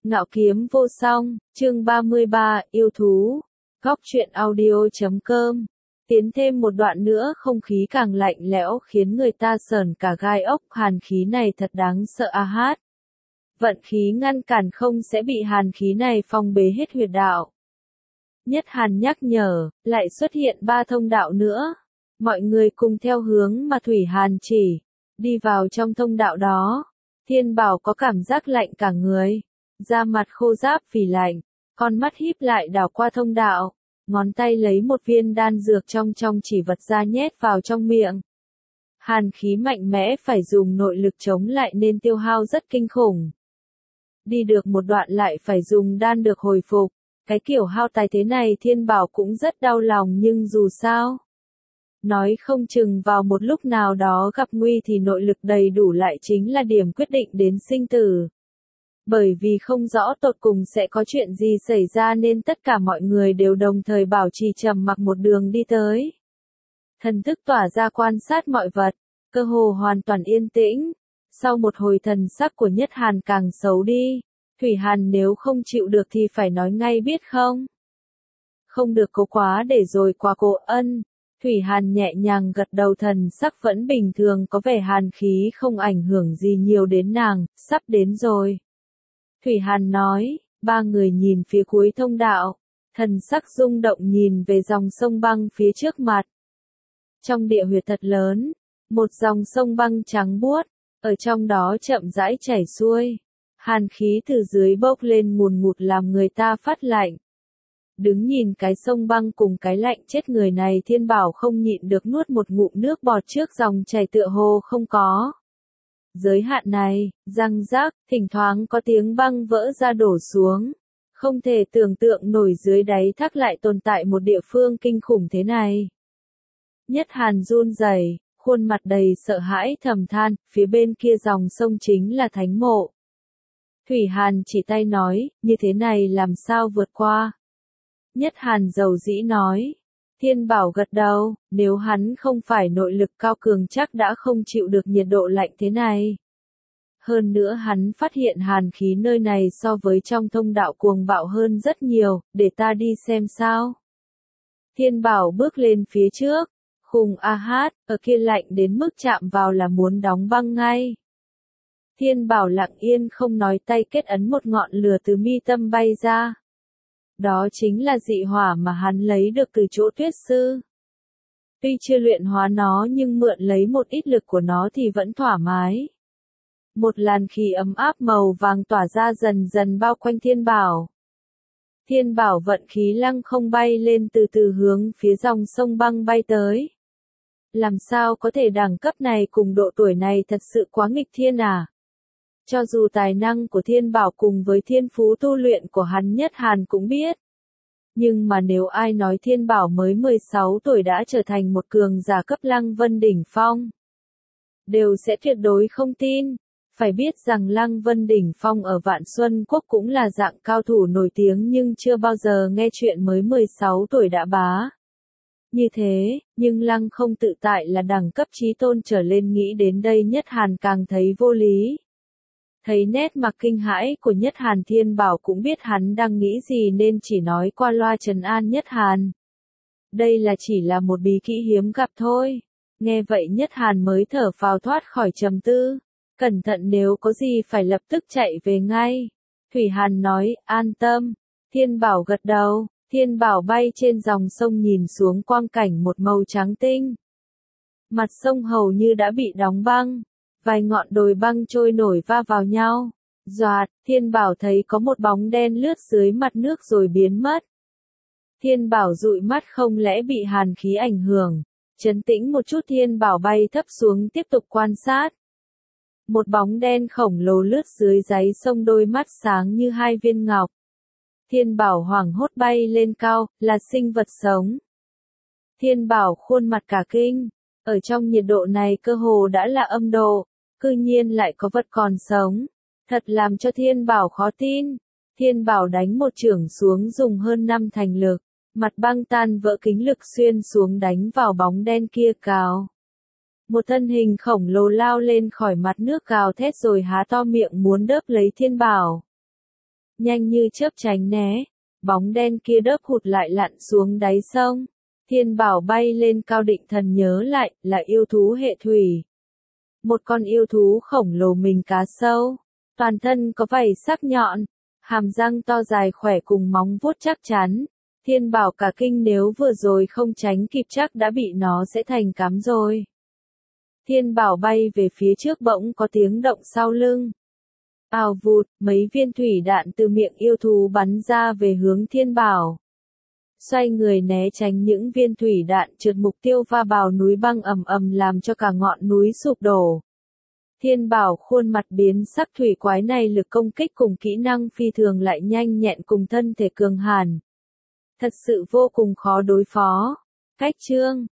Ngạo kiếm vô song, chương 33, yêu thú. Góc truyện audio.com. Tiến thêm một đoạn nữa không khí càng lạnh lẽo khiến người ta sởn cả gai ốc, hàn khí này thật đáng sợ a hát. Vận khí ngăn cản không sẽ bị hàn khí này phong bế hết huyệt đạo. Nhất Hàn nhắc nhở, lại xuất hiện 3 thông đạo nữa. Mọi người cùng theo hướng mà Thủy Hàn chỉ, đi vào trong thông đạo đó. Thiên Bảo có cảm giác lạnh cả người, da mặt khô ráp vì lạnh, con mắt híp lại đảo qua thông đạo, ngón tay lấy một viên đan dược trong chỉ vật ra nhét vào trong miệng. Hàn khí mạnh mẽ phải dùng nội lực chống lại nên tiêu hao rất kinh khủng. Đi được một đoạn lại phải dùng đan được hồi phục, cái kiểu hao tài thế này Thiên Bảo cũng rất đau lòng nhưng dù sao. Nói không chừng vào một lúc nào đó gặp nguy thì nội lực đầy đủ lại chính là điểm quyết định đến sinh tử. Bởi vì không rõ tột cùng sẽ có chuyện gì xảy ra nên tất cả mọi người đều đồng thời bảo trì trầm mặc một đường đi tới. Thần thức tỏa ra quan sát mọi vật, cơ hồ hoàn toàn yên tĩnh. Sau một hồi thần sắc của Nhất Hàn càng xấu đi. Thủy Hàn nếu không chịu được thì phải nói ngay biết không? Không được cố quá để rồi quá cố ân. Thủy Hàn nhẹ nhàng gật đầu, thần sắc vẫn bình thường, có vẻ hàn khí không ảnh hưởng gì nhiều đến nàng, sắp đến rồi. Thủy Hàn nói, 3 người nhìn phía cuối thông đạo, thần sắc rung động nhìn về dòng sông băng phía trước mặt. Trong địa huyệt thật lớn, một dòng sông băng trắng buốt, ở trong đó chậm rãi chảy xuôi. Hàn khí từ dưới bốc lên ngùn ngụt làm người ta phát lạnh. Đứng nhìn cái sông băng cùng cái lạnh chết người này, Thiên Bảo không nhịn được nuốt một ngụm nước bọt trước dòng chảy tựa hồ không có giới hạn này, răng rác, thỉnh thoảng có tiếng băng vỡ ra đổ xuống. Không thể tưởng tượng nổi dưới đáy thác lại tồn tại một địa phương kinh khủng thế này. Nhất Hàn run rẩy, khuôn mặt đầy sợ hãi thầm than, phía bên kia dòng sông chính là thánh mộ. Thủy Hàn chỉ tay nói, như thế này làm sao vượt qua? Nhất Hàn dầu dĩ nói. Thiên Bảo gật đầu, nếu hắn không phải nội lực cao cường chắc đã không chịu được nhiệt độ lạnh thế này. Hơn nữa hắn phát hiện hàn khí nơi này so với trong thông đạo cuồng bạo hơn rất nhiều, để ta đi xem sao. Thiên Bảo bước lên phía trước, khùng a hát, ở kia lạnh đến mức chạm vào là muốn đóng băng ngay. Thiên Bảo lặng yên không nói, tay kết ấn, một ngọn lửa từ mi tâm bay ra. Đó chính là dị hỏa mà hắn lấy được từ chỗ Tuyết Sư. Tuy chưa luyện hóa nó nhưng mượn lấy một ít lực của nó thì vẫn thoải mái. Một làn khí ấm áp màu vàng tỏa ra dần dần bao quanh Thiên Bảo. Thiên Bảo vận khí lăng không bay lên, từ từ hướng phía dòng sông băng bay tới. Làm sao có thể, đẳng cấp này cùng độ tuổi này thật sự quá nghịch thiên à? Cho dù tài năng của Thiên Bảo cùng với thiên phú tu luyện của hắn Nhất Hàn cũng biết. Nhưng mà nếu ai nói Thiên Bảo mới 16 tuổi đã trở thành một cường giả cấp Lăng Vân đỉnh phong, đều sẽ tuyệt đối không tin. Phải biết rằng Lăng Vân đỉnh phong ở Vạn Xuân Quốc cũng là dạng cao thủ nổi tiếng nhưng chưa bao giờ nghe chuyện mới 16 tuổi đã bá. Như thế, nhưng Lăng không tự tại là đẳng cấp chí tôn trở lên, nghĩ đến đây Nhất Hàn càng thấy vô lý. Thấy nét mặt kinh hãi của Nhất Hàn, Thiên Bảo cũng biết hắn đang nghĩ gì nên chỉ nói qua loa trấn an Nhất Hàn. Đây là chỉ là một bí kỹ hiếm gặp thôi. Nghe vậy Nhất Hàn mới thở phào thoát khỏi trầm tư. Cẩn thận, nếu có gì phải lập tức chạy về ngay. Thủy Hàn nói, an tâm. Thiên Bảo gật đầu. Thiên Bảo bay trên dòng sông nhìn xuống quang cảnh một màu trắng tinh. Mặt sông hầu như đã bị đóng băng. Vài ngọn đồi băng trôi nổi va vào nhau. Doạt, Thiên Bảo thấy có một bóng đen lướt dưới mặt nước rồi biến mất. Thiên Bảo dụi mắt, không lẽ bị hàn khí ảnh hưởng. Trấn tĩnh một chút, Thiên Bảo bay thấp xuống tiếp tục quan sát. Một bóng đen khổng lồ lướt dưới đáy sông, đôi mắt sáng như 2 viên ngọc. Thiên Bảo hoảng hốt bay lên cao, là sinh vật sống. Thiên Bảo khuôn mặt cả kinh. Ở trong nhiệt độ này cơ hồ đã là âm độ. Cư nhiên lại có vật còn sống. Thật làm cho Thiên Bảo khó tin. Thiên Bảo đánh một chưởng xuống, dùng hơn 5 thành lực. Mặt băng tan vỡ, kính lực xuyên xuống đánh vào bóng đen kia, cào. Một thân hình khổng lồ lao lên khỏi mặt nước, gào thét rồi há to miệng muốn đớp lấy Thiên Bảo. nhanh như chớp tránh né. Bóng đen kia đớp hụt lại lặn xuống đáy sông. Thiên Bảo bay lên cao định thần nhớ lại, là yêu thú hệ thủy. Một con yêu thú khổng lồ mình cá sâu. Toàn thân có vảy sắc nhọn, hàm răng to dài khỏe cùng móng vuốt chắc chắn. Thiên Bảo cả kinh nếu vừa rồi không tránh kịp chắc đã bị nó sẽ thành cám rồi. Thiên Bảo bay về phía trước bỗng có tiếng động sau lưng. Ào vụt, mấy viên thủy đạn từ miệng yêu thú bắn ra về hướng Thiên Bảo. Xoay người né tránh những viên thủy đạn trượt mục tiêu va vào núi băng ầm ầm làm cho cả ngọn núi sụp đổ. Thiên Bảo khuôn mặt biến sắc, thủy quái này lực công kích cùng kỹ năng phi thường lại nhanh nhẹn cùng thân thể cường hãn. Thật sự vô cùng khó đối phó. Cách chương